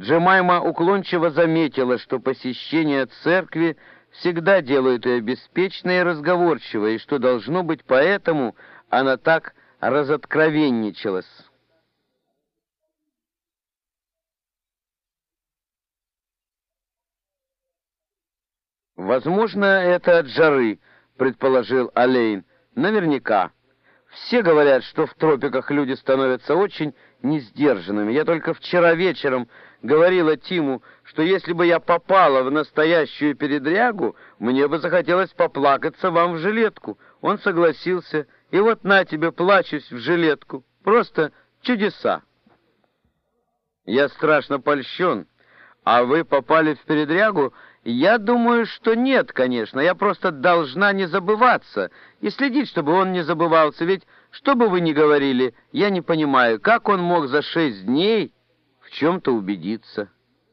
Джемайма уклончиво заметила, что посещение церкви всегда делает ее беспечной и разговорчивой, и что, должно быть, поэтому она так разоткровенничалась. «Возможно, это от жары», — предположил Олейн. «Наверняка. Все говорят, что в тропиках люди становятся очень несдержанными. Я только вчера вечером говорила Тиму, что если бы я попала в настоящую передрягу, мне бы захотелось поплакаться вам в жилетку. Он согласился, и вот на тебе плачусь в жилетку. Просто чудеса». «Я страшно польщен. А вы попали в передрягу?» «Я думаю, что нет, конечно. Я просто должна не забываться и следить, чтобы он не забывался. Ведь, что бы вы ни говорили, я не понимаю, как он мог за 6 дней в чем-то убедиться».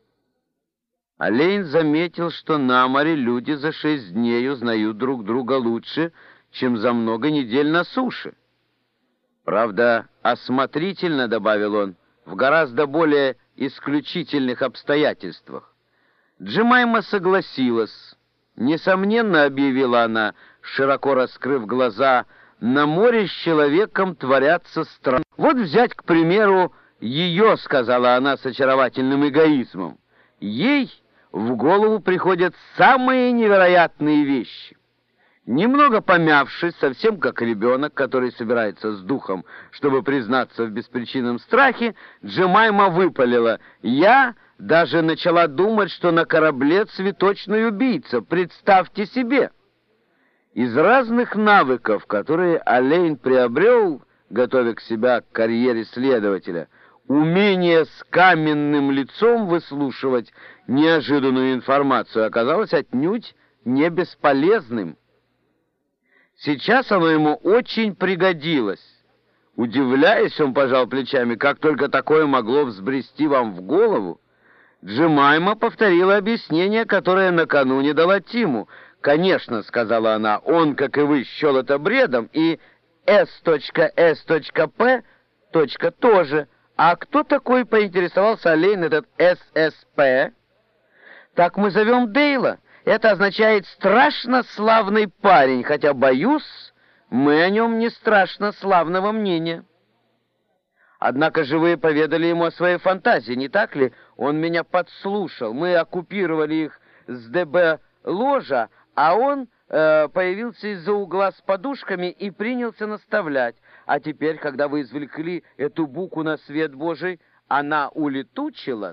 Олейн заметил, что на море люди за 6 дней узнают друг друга лучше, чем за много недель на суше. «Правда, осмотрительно, — добавил он, — в гораздо более исключительных обстоятельствах». Джемайма согласилась. «Несомненно, — объявила она, широко раскрыв глаза, — на море с человеком творятся странные. Вот взять, к примеру, ее, — сказала она с очаровательным эгоизмом, — ей в голову приходят самые невероятные вещи». Немного помявшись, совсем как ребенок, который собирается с духом, чтобы признаться в беспричинном страхе, Джемайма выпалила: «Я даже начала думать, что на корабле цветочный убийца. Представьте себе!» Из разных навыков, которые Олейн приобрел, готовя себя к карьере следователя, умение с каменным лицом выслушивать неожиданную информацию оказалось отнюдь не бесполезным. Сейчас оно ему очень пригодилось. Удивляясь, он пожал плечами: «Как только такое могло взбрести вам в голову?» Джемайма повторила объяснение, которое накануне дала Тиму. «Конечно, — сказала она, — он, как и вы, счел это бредом, и S.S.P. тоже. А кто такой, — поинтересовался Олейн, — этот ССП?» «Так мы зовем Дейла. Это означает «страшно славный парень», хотя, боюсь, мы о нем не страшно славного мнения». «Однако же вы поведали ему о своей фантазии, не так ли? Он меня подслушал. Мы оккупировали их с ДБ ложа, а он появился из-за угла с подушками и принялся наставлять. А теперь, когда вы извлекли эту буку на свет Божий, она улетучилась».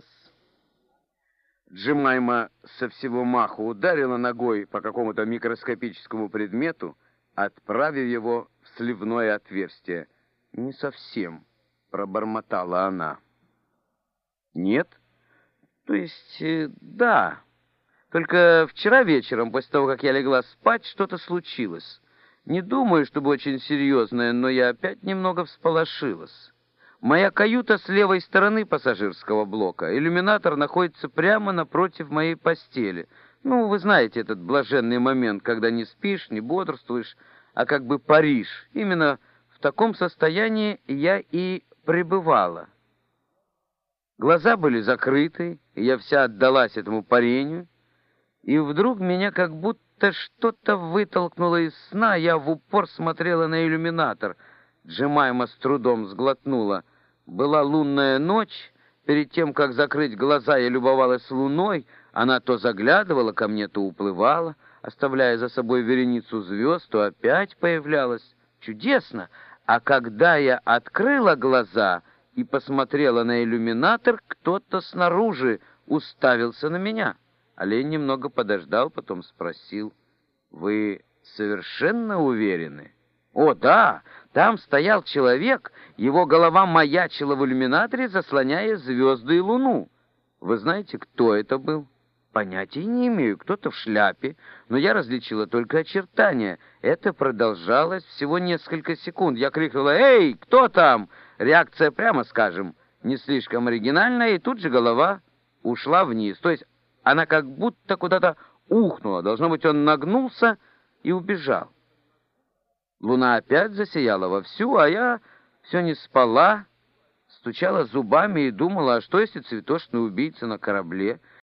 Джемайма со всего маху ударила ногой по какому-то микроскопическому предмету, отправив его в сливное отверстие. «Не совсем», — пробормотала она. «Нет? То есть, да. Только вчера вечером, после того, как я легла спать, что-то случилось. Не думаю, чтобы очень серьезное, но я опять немного всполошилась. Моя каюта с левой стороны пассажирского блока. Иллюминатор находится прямо напротив моей постели. Ну, вы знаете этот блаженный момент, когда не спишь, не бодрствуешь, а как бы паришь. Именно в таком состоянии я и пребывала. Глаза были закрыты, и я вся отдалась этому парению, и вдруг меня как будто что-то вытолкнуло из сна. Я в упор смотрела на иллюминатор. Джемайма с трудом сглотнула. Была лунная ночь. Перед тем, как закрыть глаза, я любовалась луной. Она то заглядывала ко мне, то уплывала, оставляя за собой вереницу звезд, то опять появлялась. Чудесно! А когда я открыла глаза и посмотрела на иллюминатор, кто-то снаружи уставился на меня. Олень немного подождал, потом спросил: «Вы совершенно уверены?» «О, да! Там стоял человек, его голова маячила в иллюминаторе, заслоняя звезды и луну. Вы знаете, кто это был?» «Понятия не имею, кто-то в шляпе, но я различила только очертания. Это продолжалось всего несколько секунд. Я крикнула: «Эй, кто там?» Реакция, прямо скажем, не слишком оригинальная, и тут же голова ушла вниз. То есть она как будто куда-то ухнула. Должно быть, он нагнулся и убежал. Луна опять засияла вовсю, а я все не спала. С стучала зубами и думала, а что если цветочный убийца на корабле